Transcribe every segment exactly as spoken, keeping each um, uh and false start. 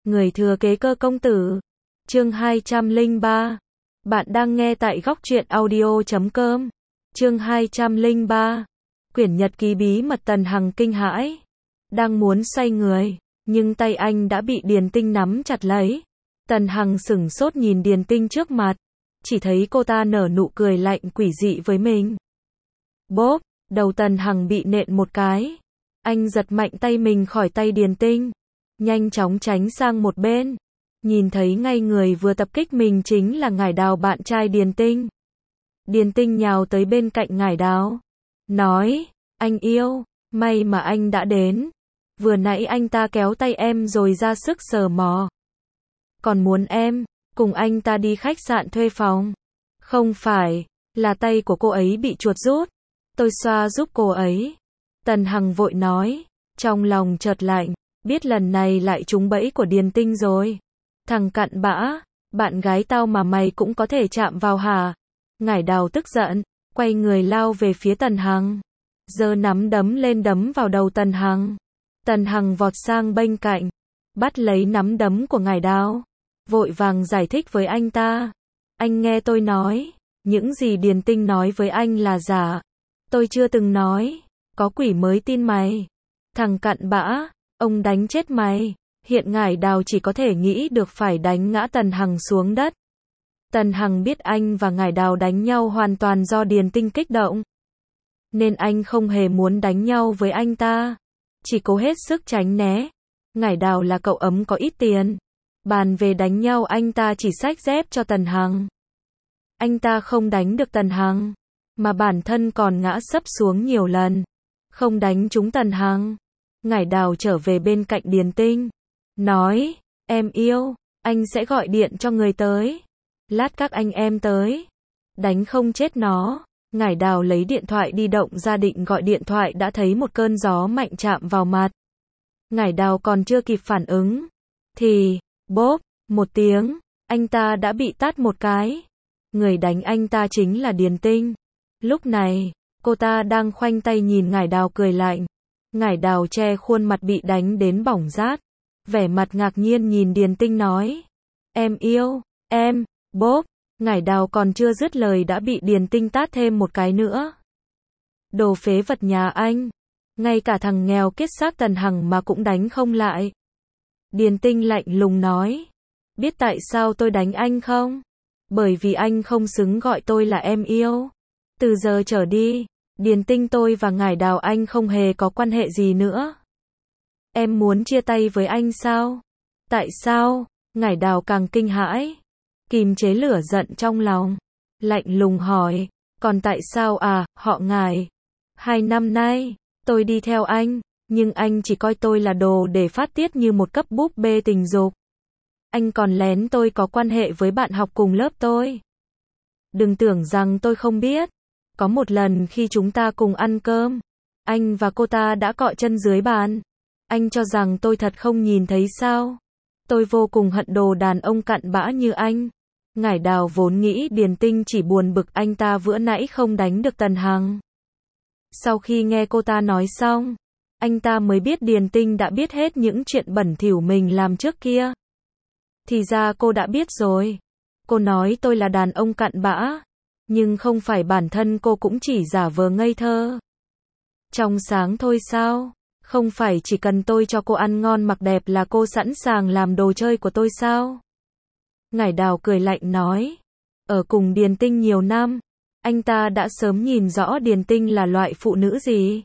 Người thừa kế Cơ công tử. Chương hai trăm lẻ ba. Bạn đang nghe tại góc truyện audio chấm com. Chương hai trăm lẻ ba. Quyển nhật ký bí mật. Tần Hằng kinh hãi, đang muốn xoay người, nhưng tay anh đã bị Điền Tinh nắm chặt lấy. Tần Hằng sửng sốt nhìn Điền Tinh trước mặt, chỉ thấy cô ta nở nụ cười lạnh quỷ dị với mình. Bốp, đầu Tần Hằng bị nện một cái. Anh giật mạnh tay mình khỏi tay Điền Tinh, nhanh chóng tránh sang một bên. Nhìn thấy ngay người vừa tập kích mình chính là Ngải Đào, bạn trai Điền Tinh. Điền Tinh nhào tới bên cạnh Ngải Đào, nói, anh yêu, may mà anh đã đến. Vừa nãy anh ta kéo tay em rồi ra sức sờ mò. Còn muốn em cùng anh ta đi khách sạn thuê phòng. Không phải, là tay của cô ấy bị chuột rút. Tôi xoa giúp cô ấy. Tần Hằng vội nói, trong lòng chợt lạnh, biết lần này lại trúng bẫy của Điền Tinh rồi. Thằng cặn bã, bạn gái tao mà mày cũng có thể chạm vào hả? Ngải Đào tức giận, quay người lao về phía Tần Hằng, giơ nắm đấm lên đấm vào đầu Tần Hằng. Tần Hằng vọt sang bên cạnh, bắt lấy nắm đấm của Ngải Đào, vội vàng giải thích với anh ta. Anh nghe tôi nói, những gì Điền Tinh nói với anh là giả. Tôi chưa từng nói, có quỷ mới tin mày. Thằng cặn bã, ông đánh chết mày. Hiện Ngải Đào chỉ có thể nghĩ được phải đánh ngã Tần Hằng xuống đất. Tần Hằng biết anh và Ngải Đào đánh nhau hoàn toàn do Điền Tinh kích động, nên anh không hề muốn đánh nhau với anh ta, chỉ cố hết sức tránh né. Ngải Đào là cậu ấm có ít tiền, bàn về đánh nhau anh ta chỉ xách dép cho Tần Hằng. Anh ta không đánh được Tần Hằng, mà bản thân còn ngã sấp xuống nhiều lần, không đánh trúng Tần Hằng. Ngải Đào trở về bên cạnh Điền Tinh, nói, em yêu, anh sẽ gọi điện cho người tới. Lát các anh em tới, đánh không chết nó. Ngải Đào lấy điện thoại di động ra định gọi điện thoại đã thấy một cơn gió mạnh chạm vào mặt. Ngải Đào còn chưa kịp phản ứng, thì, bốp, một tiếng, anh ta đã bị tát một cái. Người đánh anh ta chính là Điền Tinh. Lúc này, cô ta đang khoanh tay nhìn Ngải Đào cười lạnh. Ngải Đào che khuôn mặt bị đánh đến bỏng rát, vẻ mặt ngạc nhiên nhìn Điền Tinh nói, em yêu, em, bốp. Ngải Đào còn chưa dứt lời đã bị Điền Tinh tát thêm một cái nữa. Đồ phế vật nhà anh, ngay cả thằng nghèo kiết xác Tần Hằng mà cũng đánh không lại. Điền Tinh lạnh lùng nói, biết tại sao tôi đánh anh không? Bởi vì anh không xứng gọi tôi là em yêu. Từ giờ trở đi, Điền Tinh tôi và Ngải Đào anh không hề có quan hệ gì nữa. Em muốn chia tay với anh sao? Tại sao? Ngải Đào càng kinh hãi, kìm chế lửa giận trong lòng, lạnh lùng hỏi, còn tại sao à, họ Ngải? Hai năm nay, tôi đi theo anh, nhưng anh chỉ coi tôi là đồ để phát tiết như một cấp búp bê tình dục. Anh còn lén tôi có quan hệ với bạn học cùng lớp tôi. Đừng tưởng rằng tôi không biết. Có một lần khi chúng ta cùng ăn cơm, anh và cô ta đã cọ chân dưới bàn. Anh cho rằng tôi thật không nhìn thấy sao? Tôi vô cùng hận đồ đàn ông cặn bã như anh. Ngải Đào vốn nghĩ Điền Tinh chỉ buồn bực anh ta vừa nãy không đánh được Tần Hằng. Sau khi nghe cô ta nói xong, anh ta mới biết Điền Tinh đã biết hết những chuyện bẩn thỉu mình làm trước kia. Thì ra cô đã biết rồi. Cô nói tôi là đàn ông cặn bã, nhưng không phải bản thân cô cũng chỉ giả vờ ngây thơ, trong sáng thôi sao? Không phải chỉ cần tôi cho cô ăn ngon mặc đẹp là cô sẵn sàng làm đồ chơi của tôi sao? Ngải Đào cười lạnh nói, ở cùng Điền Tinh nhiều năm, anh ta đã sớm nhìn rõ Điền Tinh là loại phụ nữ gì.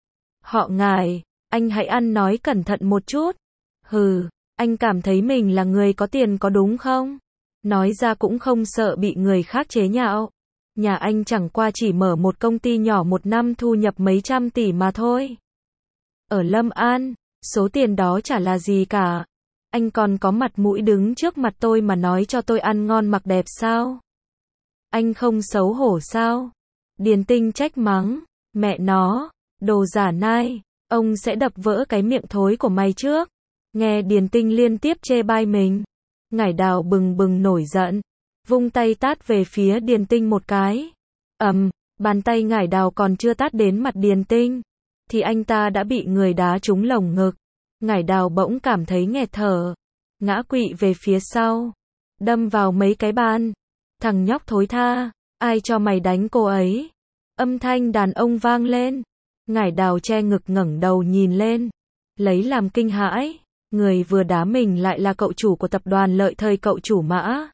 Họ Ngải, anh hãy ăn nói cẩn thận một chút. Hừ, anh cảm thấy mình là người có tiền có đúng không? Nói ra cũng không sợ bị người khác chế nhạo. Nhà anh chẳng qua chỉ mở một công ty nhỏ một năm thu nhập mấy trăm tỷ mà thôi. Ở Lâm An, số tiền đó chả là gì cả. Anh còn có mặt mũi đứng trước mặt tôi mà nói cho tôi ăn ngon mặc đẹp sao? Anh không xấu hổ sao? Điền Tinh trách mắng, mẹ nó, đồ giả nai, ông sẽ đập vỡ cái miệng thối của mày trước. Nghe Điền Tinh liên tiếp chê bai mình, Ngải Đào bừng bừng nổi giận, vung tay tát về phía Điền Tinh một cái. Ầm, um, bàn tay Ngải Đào còn chưa tát đến mặt Điền Tinh, thì anh ta đã bị người đá trúng lồng ngực. Ngải Đào bỗng cảm thấy nghẹt thở. ngã quỵ về phía sau, đâm vào mấy cái bàn. Thằng nhóc thối tha, ai cho mày đánh cô ấy? Âm thanh đàn ông vang lên. Ngải Đào che ngực ngẩng đầu nhìn lên, lấy làm kinh hãi, người vừa đá mình lại là cậu chủ của tập đoàn Lợi Thời, cậu chủ Mã.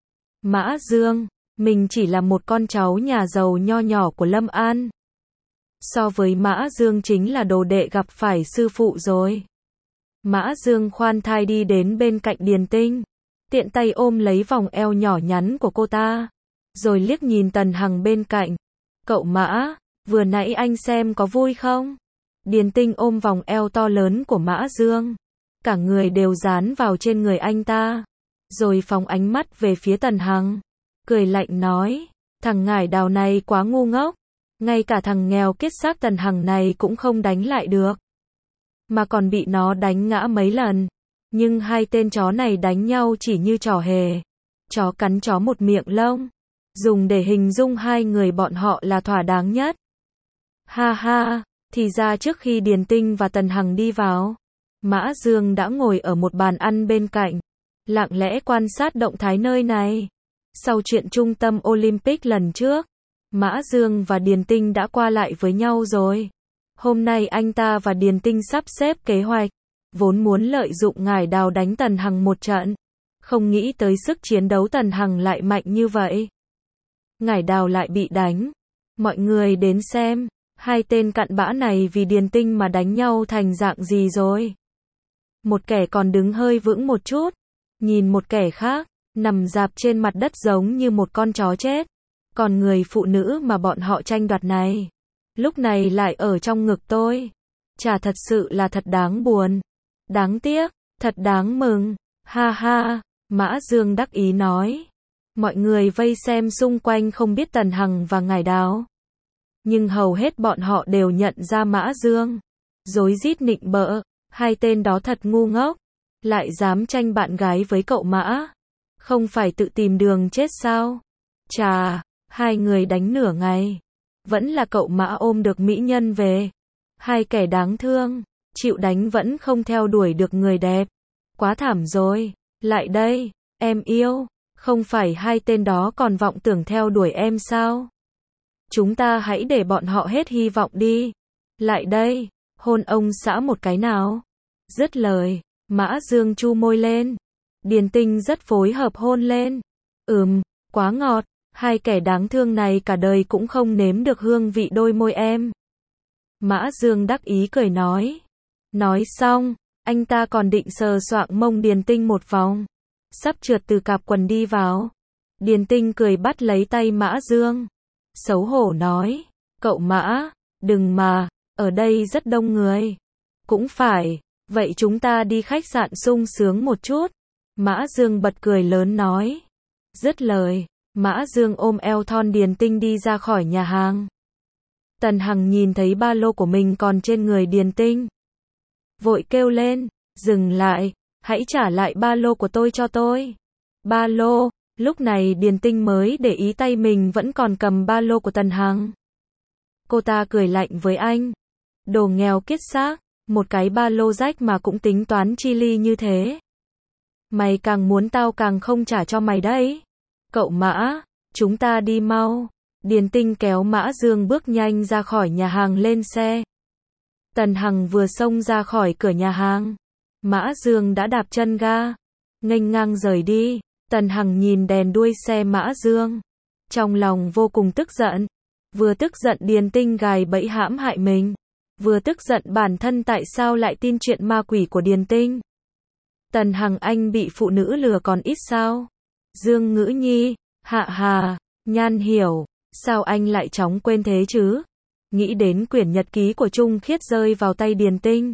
Mã Dương, mình chỉ là một con cháu nhà giàu nho nhỏ của Lâm An. So với Mã Dương chính là đồ đệ gặp phải sư phụ rồi. Mã Dương khoan thai đi đến bên cạnh Điền Tinh, tiện tay ôm lấy vòng eo nhỏ nhắn của cô ta, rồi liếc nhìn Tần Hằng bên cạnh. Cậu Mã, vừa nãy anh xem có vui không? Điền Tinh ôm vòng eo to lớn của Mã Dương, cả người đều dán vào trên người anh ta, rồi phóng ánh mắt về phía Tần Hằng, cười lạnh nói, thằng Ngải Đào này quá ngu ngốc, ngay cả thằng nghèo kiết xác Tần Hằng này cũng không đánh lại được, mà còn bị nó đánh ngã mấy lần. Nhưng hai tên chó này đánh nhau chỉ như trò hề, chó cắn chó một miệng lông, dùng để hình dung hai người bọn họ là thỏa đáng nhất. Ha ha, thì ra trước khi Điền Tinh và Tần Hằng đi vào, Mã Dương đã ngồi ở một bàn ăn bên cạnh, lặng lẽ quan sát động thái nơi này. Sau chuyện trung tâm Olympic lần trước, Mã Dương và Điền Tinh đã qua lại với nhau rồi. Hôm nay anh ta và Điền Tinh sắp xếp kế hoạch, vốn muốn lợi dụng Ngải Đào đánh Tần Hằng một trận, không nghĩ tới sức chiến đấu Tần Hằng lại mạnh như vậy. Ngải Đào lại bị đánh. Mọi người đến xem, hai tên cặn bã này vì Điền Tinh mà đánh nhau thành dạng gì rồi. Một kẻ còn đứng hơi vững một chút, nhìn một kẻ khác, nằm rạp trên mặt đất giống như một con chó chết. Còn người phụ nữ mà bọn họ tranh đoạt này, lúc này lại ở trong ngực tôi. Chả, thật sự là thật đáng buồn. Đáng tiếc, thật đáng mừng. Ha ha, Mã Dương đắc ý nói. Mọi người vây xem xung quanh không biết Tần Hằng và Ngải Đào, nhưng hầu hết bọn họ đều nhận ra Mã Dương. Rối rít nịnh bợ, hai tên đó thật ngu ngốc, lại dám tranh bạn gái với cậu Mã, không phải tự tìm đường chết sao? Chà, hai người đánh nửa ngày, vẫn là cậu Mã ôm được mỹ nhân về. Hai kẻ đáng thương, chịu đánh vẫn không theo đuổi được người đẹp. Quá thảm rồi. Lại đây, em yêu, không phải hai tên đó còn vọng tưởng theo đuổi em sao? Chúng ta hãy để bọn họ hết hy vọng đi. Lại đây, hôn ông xã một cái nào. Dứt lời, Mã Dương chu môi lên. Điền Tinh rất phối hợp hôn lên. Ừm, quá ngọt, hai kẻ đáng thương này cả đời cũng không nếm được hương vị đôi môi em. Mã Dương đắc ý cười nói. Nói xong, anh ta còn định sờ soạng mông Điền Tinh một vòng, sắp trượt từ cạp quần đi vào. Điền Tinh cười bắt lấy tay Mã Dương, xấu hổ nói, cậu Mã, đừng mà, ở đây rất đông người. Cũng phải, vậy chúng ta đi khách sạn sung sướng một chút. Mã Dương bật cười lớn nói. Dứt lời, Mã Dương ôm eo thon Điền Tinh đi ra khỏi nhà hàng. Tần Hằng nhìn thấy ba lô của mình còn trên người Điền Tinh, vội kêu lên, dừng lại, hãy trả lại ba lô của tôi cho tôi. Ba lô, lúc này Điền Tinh mới để ý tay mình vẫn còn cầm ba lô của Tần Hằng. Cô ta cười lạnh với anh. Đồ nghèo kiết xác, một cái ba lô rách mà cũng tính toán chi ly như thế. Mày càng muốn tao càng không trả cho mày đấy. Cậu Mã, chúng ta đi mau. Điền Tinh kéo Mã Dương bước nhanh ra khỏi nhà hàng lên xe. Tần Hằng vừa xông ra khỏi cửa nhà hàng, Mã Dương đã đạp chân ga, nghênh ngang rời đi. Tần Hằng nhìn đèn đuôi xe Mã Dương, trong lòng vô cùng tức giận. Vừa tức giận Điền Tinh gài bẫy hãm hại mình, vừa tức giận bản thân tại sao lại tin chuyện ma quỷ của Điền Tinh. Tần Hằng, anh bị phụ nữ lừa còn ít sao? Dương Ngữ Nhi, Hạ Hà, Nhan Hiểu, sao anh lại chóng quên thế chứ? Nghĩ đến quyển nhật ký của Trung Khiết rơi vào tay Điền Tinh,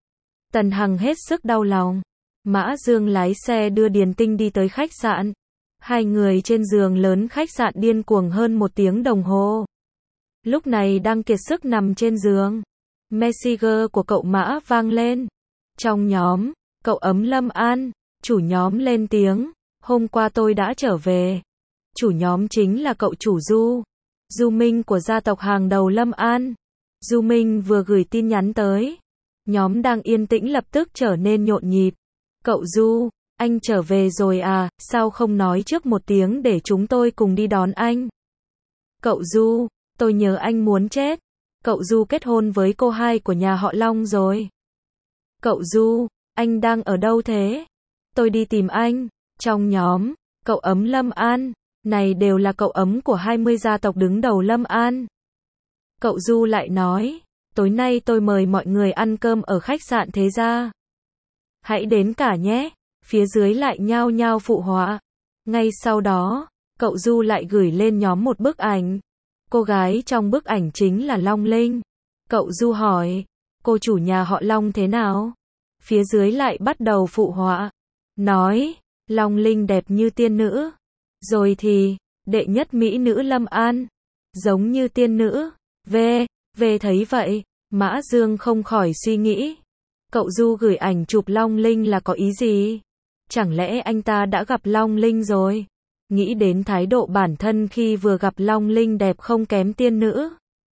Tần Hằng hết sức đau lòng. Mã Dương lái xe đưa Điền Tinh đi tới khách sạn. Hai người trên giường lớn khách sạn điên cuồng hơn một tiếng đồng hồ. Lúc này đang kiệt sức nằm trên giường, Messenger của cậu Mã vang lên. Trong nhóm, cậu Ấm Lâm An, chủ nhóm lên tiếng, hôm qua tôi đã trở về. Chủ nhóm chính là cậu chủ Du, Du Minh của gia tộc hàng đầu Lâm An. Du Minh vừa gửi tin nhắn tới. Nhóm đang yên tĩnh lập tức trở nên nhộn nhịp. Cậu Du, anh trở về rồi à, sao không nói trước một tiếng để chúng tôi cùng đi đón anh? Cậu Du, tôi nhớ anh muốn chết. Cậu Du kết hôn với cô hai của nhà họ Long rồi. Cậu Du, anh đang ở đâu thế? Tôi đi tìm anh. Trong nhóm, cậu ấm Lâm An, này đều là cậu ấm của hai mươi gia tộc đứng đầu Lâm An. Cậu Du lại nói, tối nay tôi mời mọi người ăn cơm ở khách sạn Thế Gia. Hãy đến cả nhé. Phía dưới lại nhao nhao phụ họa. Ngay sau đó, cậu Du lại gửi lên nhóm một bức ảnh. Cô gái trong bức ảnh chính là Long Linh. Cậu Du hỏi, cô chủ nhà họ Long thế nào? Phía dưới lại bắt đầu phụ họa. Nói, Long Linh đẹp như tiên nữ. Rồi thì, đệ nhất mỹ nữ Lâm An. Giống như tiên nữ. V, V thấy vậy, Mã Dương không khỏi suy nghĩ. Cậu Du gửi ảnh chụp Long Linh là có ý gì? Chẳng lẽ anh ta đã gặp Long Linh rồi? Nghĩ đến thái độ bản thân khi vừa gặp Long Linh đẹp không kém tiên nữ.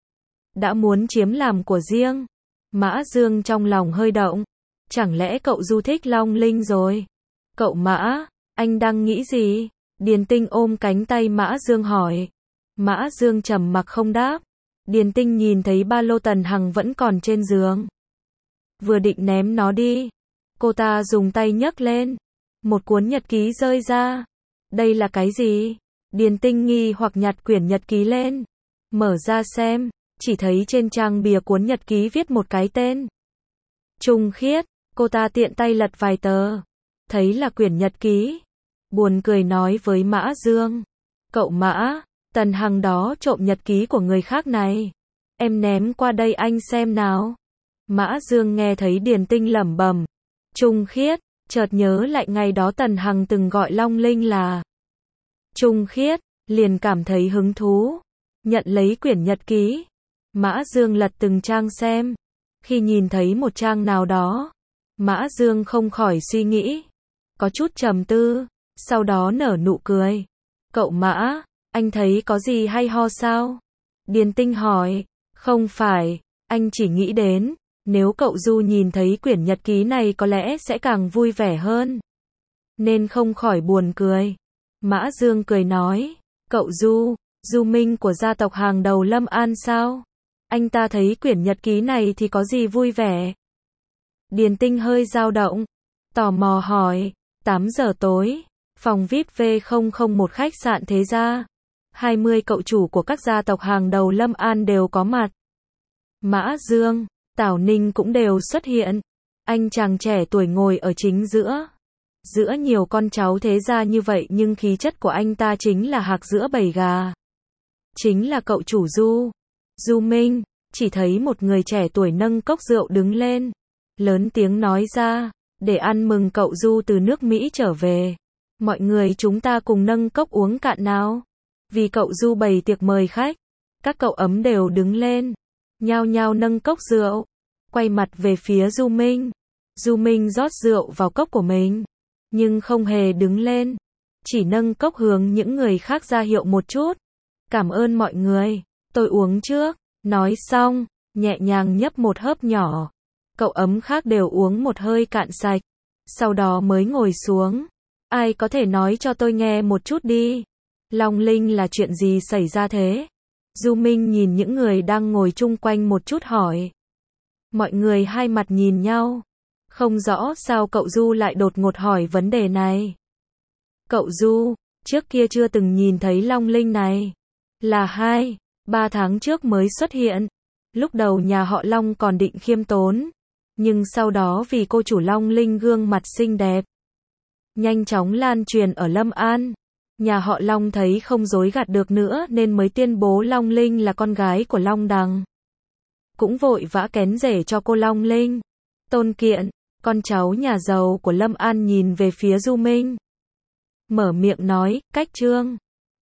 Đã muốn chiếm làm của riêng. Mã Dương trong lòng hơi động. Chẳng lẽ cậu Du thích Long Linh rồi? Cậu Mã, anh đang nghĩ gì? Điền Tinh ôm cánh tay Mã Dương hỏi. Mã Dương trầm mặc không đáp. Điền Tinh nhìn thấy ba lô Tần Hằng vẫn còn trên giường. Vừa định ném nó đi. Cô ta dùng tay nhấc lên. Một cuốn nhật ký rơi ra. Đây là cái gì? Điền Tinh nghi hoặc nhặt quyển nhật ký lên. Mở ra xem. Chỉ thấy trên trang bìa cuốn nhật ký viết một cái tên. Trung Khiết. Cô ta tiện tay lật vài tờ. Thấy là quyển nhật ký. Buồn cười nói với Mã Dương. Cậu Mã, Tần Hằng đó trộm nhật ký của người khác này. Em ném qua đây anh xem nào. Mã Dương nghe thấy Điền Tinh lẩm bẩm. Trung Khiết, chợt nhớ lại ngày đó Tần Hằng từng gọi Long Linh là Trung Khiết, liền cảm thấy hứng thú. Nhận lấy quyển nhật ký. Mã Dương lật từng trang xem. Khi nhìn thấy một trang nào đó, Mã Dương không khỏi suy nghĩ. Có chút trầm tư, sau đó nở nụ cười. Cậu Mã, anh thấy có gì hay ho sao? Điền Tinh hỏi. Không phải, anh chỉ nghĩ đến, nếu cậu Du nhìn thấy quyển nhật ký này có lẽ sẽ càng vui vẻ hơn. Nên không khỏi buồn cười. Mã Dương cười nói. Cậu Du, Du Minh của gia tộc hàng đầu Lâm An sao? Anh ta thấy quyển nhật ký này thì có gì vui vẻ? Điền Tinh hơi dao động. Tò mò hỏi. tám giờ tối. Phòng vi ai pi V không không một khách sạn Thế Gia. hai mươi cậu chủ của các gia tộc hàng đầu Lâm An đều có mặt. Mã Dương, Tảo Ninh cũng đều xuất hiện. Anh chàng trẻ tuổi ngồi ở chính giữa. Giữa nhiều con cháu Thế Gia như vậy nhưng khí chất của anh ta chính là hạc giữa bầy gà. Chính là cậu chủ Du. Du Minh, chỉ thấy một người trẻ tuổi nâng cốc rượu đứng lên. Lớn tiếng nói ra, để ăn mừng cậu Du từ nước Mỹ trở về. Mọi người chúng ta cùng nâng cốc uống cạn nào. Vì cậu Du bày tiệc mời khách. Các cậu ấm đều đứng lên. Nhao nhao nâng cốc rượu. Quay mặt về phía Du Minh. Du Minh rót rượu vào cốc của mình. Nhưng không hề đứng lên. Chỉ nâng cốc hướng những người khác ra hiệu một chút. Cảm ơn mọi người. Tôi uống trước. Nói xong, nhẹ nhàng nhấp một hớp nhỏ. Cậu ấm khác đều uống một hơi cạn sạch. Sau đó mới ngồi xuống. Ai có thể nói cho tôi nghe một chút đi. Long Linh là chuyện gì xảy ra thế? Du Minh nhìn những người đang ngồi chung quanh một chút hỏi. Mọi người hai mặt nhìn nhau. Không rõ sao cậu Du lại đột ngột hỏi vấn đề này. Cậu Du, trước kia chưa từng nhìn thấy Long Linh này. Là hai, ba tháng trước mới xuất hiện. Lúc đầu nhà họ Long còn định khiêm tốn. Nhưng sau đó vì cô chủ Long Linh gương mặt xinh đẹp. Nhanh chóng lan truyền ở Lâm An. Nhà họ Long thấy không dối gạt được nữa nên mới tuyên bố Long Linh là con gái của Long Đằng. Cũng vội vã kén rể cho cô Long Linh. Tôn Kiện, con cháu nhà giàu của Lâm An nhìn về phía Du Minh. Mở miệng nói, cách trương.